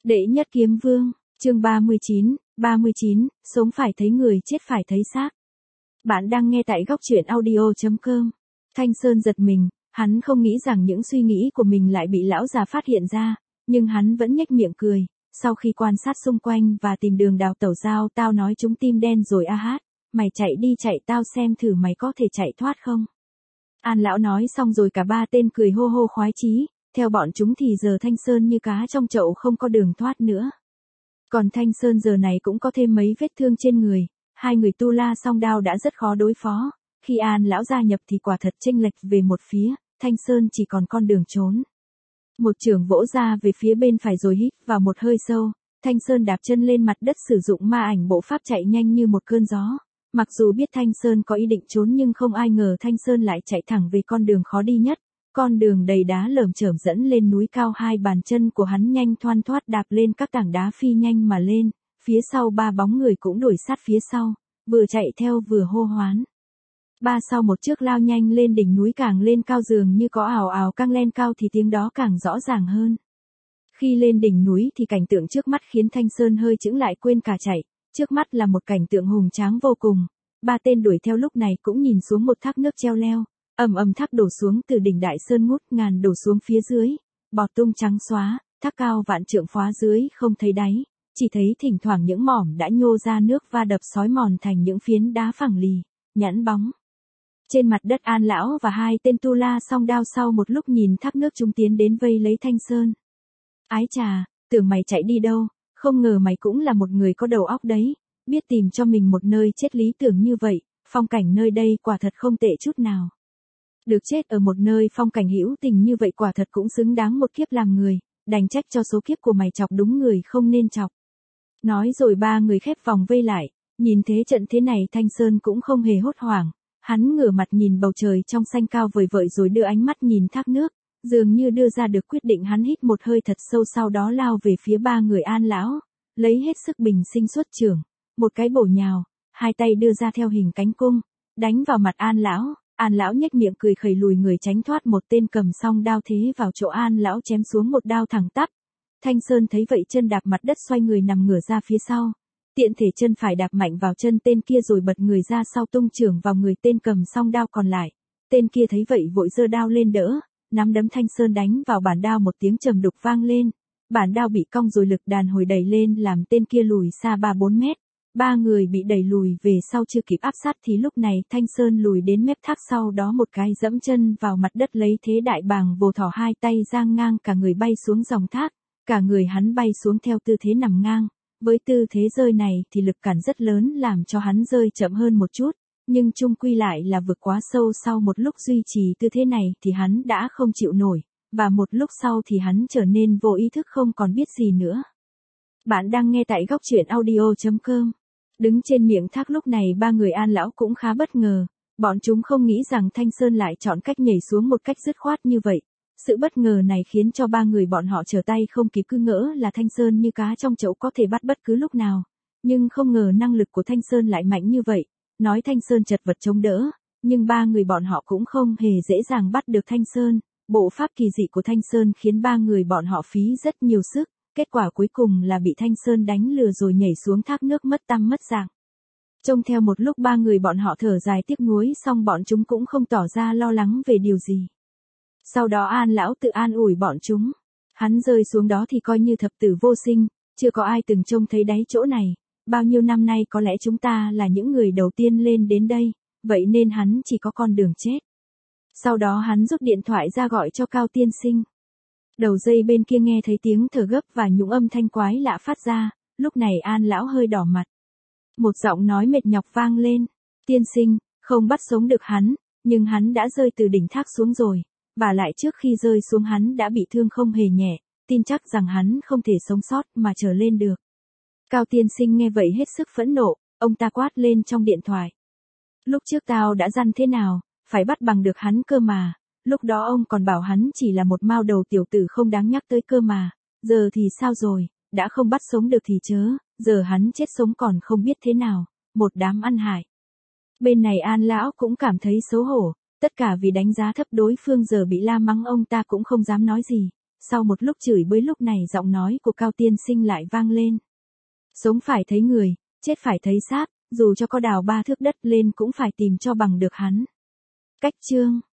Đệ nhất kiếm vương, chương 39, sống phải thấy người chết phải thấy xác. Bạn đang nghe tại góc truyện audio.com. Thanh Sơn giật mình, hắn không nghĩ rằng những suy nghĩ của mình lại bị lão già phát hiện ra, nhưng hắn vẫn nhếch miệng cười, sau khi quan sát xung quanh và tìm đường đào tẩu giao tao nói chúng tim đen rồi a hát, mày chạy đi chạy tao xem thử mày có thể chạy thoát không. An lão nói xong rồi cả ba tên cười hô hô khoái chí, theo bọn chúng thì giờ Thanh Sơn như cá trong chậu không có đường thoát nữa. Còn Thanh Sơn giờ này cũng có thêm mấy vết thương trên người, hai người tu la song đao đã rất khó đối phó, khi An lão gia nhập thì quả thật chênh lệch về một phía, Thanh Sơn chỉ còn con đường trốn. Một chưởng vỗ ra về phía bên phải rồi hít vào một hơi sâu, Thanh Sơn đạp chân lên mặt đất sử dụng ma ảnh bộ pháp chạy nhanh như một cơn gió. Mặc dù biết Thanh Sơn có ý định trốn nhưng không ai ngờ Thanh Sơn lại chạy thẳng về con đường khó đi nhất, con đường đầy đá lởm chởm dẫn lên núi cao. Hai bàn chân của hắn nhanh thoăn thoắt đạp lên các tảng đá phi nhanh mà lên, phía sau ba bóng người cũng đuổi sát phía sau, vừa chạy theo vừa hô hoán. Ba sau một trước lao nhanh lên đỉnh núi, càng lên cao dường như có ào ào căng lên cao thì tiếng đó càng rõ ràng hơn. Khi lên đỉnh núi thì cảnh tượng trước mắt khiến Thanh Sơn hơi chững lại quên cả chạy. Trước mắt là một cảnh tượng hùng tráng vô cùng, ba tên đuổi theo lúc này cũng nhìn xuống một thác nước treo leo, ầm ầm thác đổ xuống từ đỉnh đại sơn ngút ngàn đổ xuống phía dưới, bọt tung trắng xóa, thác cao vạn trượng phá dưới không thấy đáy, chỉ thấy thỉnh thoảng những mỏm đã nhô ra nước va đập xói mòn thành những phiến đá phẳng lì, nhẵn bóng. Trên mặt đất An lão và hai tên tu la song đao sau một lúc nhìn thác nước chúng tiến đến vây lấy Thanh Sơn. Ái chà, tưởng mày chạy đi đâu, không ngờ mày cũng là một người có đầu óc đấy, biết tìm cho mình một nơi chết lý tưởng như vậy, phong cảnh nơi đây quả thật không tệ chút nào. Được chết ở một nơi phong cảnh hữu tình như vậy quả thật cũng xứng đáng một kiếp làm người, đành trách cho số kiếp của mày chọc đúng người không nên chọc. Nói rồi ba người khép vòng vây lại, nhìn thế trận thế này Thanh Sơn cũng không hề hốt hoảng, hắn ngửa mặt nhìn bầu trời trong xanh cao vời vợi rồi đưa ánh mắt nhìn thác nước. Dường như đưa ra được quyết định, hắn hít một hơi thật sâu sau đó lao về phía ba người An lão, lấy hết sức bình sinh xuất chưởng, một cái bổ nhào, hai tay đưa ra theo hình cánh cung, đánh vào mặt An lão nhếch miệng cười khẩy lùi người tránh thoát một tên cầm song đao thế vào chỗ An lão chém xuống một đao thẳng tắp. Thanh Sơn thấy vậy chân đạp mặt đất xoay người nằm ngửa ra phía sau, tiện thể chân phải đạp mạnh vào chân tên kia rồi bật người ra sau tung chưởng vào người tên cầm song đao còn lại. Tên kia thấy vậy vội giơ đao lên đỡ, nắm đấm Thanh Sơn đánh vào bản đao, một tiếng trầm đục vang lên, bản đao bị cong rồi lực đàn hồi đẩy lên làm tên kia lùi xa 3-4 mét. Ba người bị đẩy lùi về sau chưa kịp áp sát thì lúc này Thanh Sơn lùi đến mép thác, sau đó một cái dẫm chân vào mặt đất lấy thế đại bàng vồ thỏ, hai tay giang ngang cả người bay xuống dòng thác, cả người hắn bay xuống theo tư thế nằm ngang. Với tư thế rơi này thì lực cản rất lớn làm cho hắn rơi chậm hơn một chút, nhưng chung quy lại là vượt quá sâu. Sau một lúc duy trì tư thế này thì hắn đã không chịu nổi, và một lúc sau thì hắn trở nên vô ý thức không còn biết gì nữa. Bạn đang nghe tại góc truyện audio.com. Đứng trên miệng thác lúc này ba người An lão cũng khá bất ngờ, bọn chúng không nghĩ rằng Thanh Sơn lại chọn cách nhảy xuống một cách dứt khoát như vậy. Sự bất ngờ này khiến cho ba người bọn họ trở tay không kịp, cứ ngỡ là Thanh Sơn như cá trong chậu có thể bắt bất cứ lúc nào, nhưng không ngờ năng lực của Thanh Sơn lại mạnh như vậy. Nói Thanh Sơn chật vật chống đỡ, nhưng ba người bọn họ cũng không hề dễ dàng bắt được Thanh Sơn. Bộ pháp kỳ dị của Thanh Sơn khiến ba người bọn họ phí rất nhiều sức, kết quả cuối cùng là bị Thanh Sơn đánh lừa rồi nhảy xuống thác nước mất tăm mất dạng. Trông theo một lúc ba người bọn họ thở dài tiếc nuối, xong bọn chúng cũng không tỏ ra lo lắng về điều gì. Sau đó An lão tự an ủi bọn chúng, hắn rơi xuống đó thì coi như thập tử vô sinh, chưa có ai từng trông thấy đáy chỗ này. Bao nhiêu năm nay có lẽ chúng ta là những người đầu tiên lên đến đây, vậy nên hắn chỉ có con đường chết. Sau đó hắn rút điện thoại ra gọi cho Cao tiên sinh. Đầu dây bên kia nghe thấy tiếng thở gấp và những âm thanh quái lạ phát ra, lúc này An lão hơi đỏ mặt. Một giọng nói mệt nhọc vang lên, tiên sinh, không bắt sống được hắn, nhưng hắn đã rơi từ đỉnh thác xuống rồi, và lại trước khi rơi xuống hắn đã bị thương không hề nhẹ, tin chắc rằng hắn không thể sống sót mà trở lên được. Cao tiên sinh nghe vậy hết sức phẫn nộ, ông ta quát lên trong điện thoại. Lúc trước tao đã dặn thế nào, phải bắt bằng được hắn cơ mà, lúc đó ông còn bảo hắn chỉ là một mao đầu tiểu tử không đáng nhắc tới cơ mà, giờ thì sao rồi, đã không bắt sống được thì chớ, giờ hắn chết sống còn không biết thế nào, một đám ăn hại. Bên này An lão cũng cảm thấy xấu hổ, tất cả vì đánh giá thấp đối phương, giờ bị la mắng ông ta cũng không dám nói gì, sau một lúc chửi bới lúc này giọng nói của Cao tiên sinh lại vang lên. Sống phải thấy người, chết phải thấy xác, dù cho có đào 3 thước đất lên cũng phải tìm cho bằng được hắn. Cách chương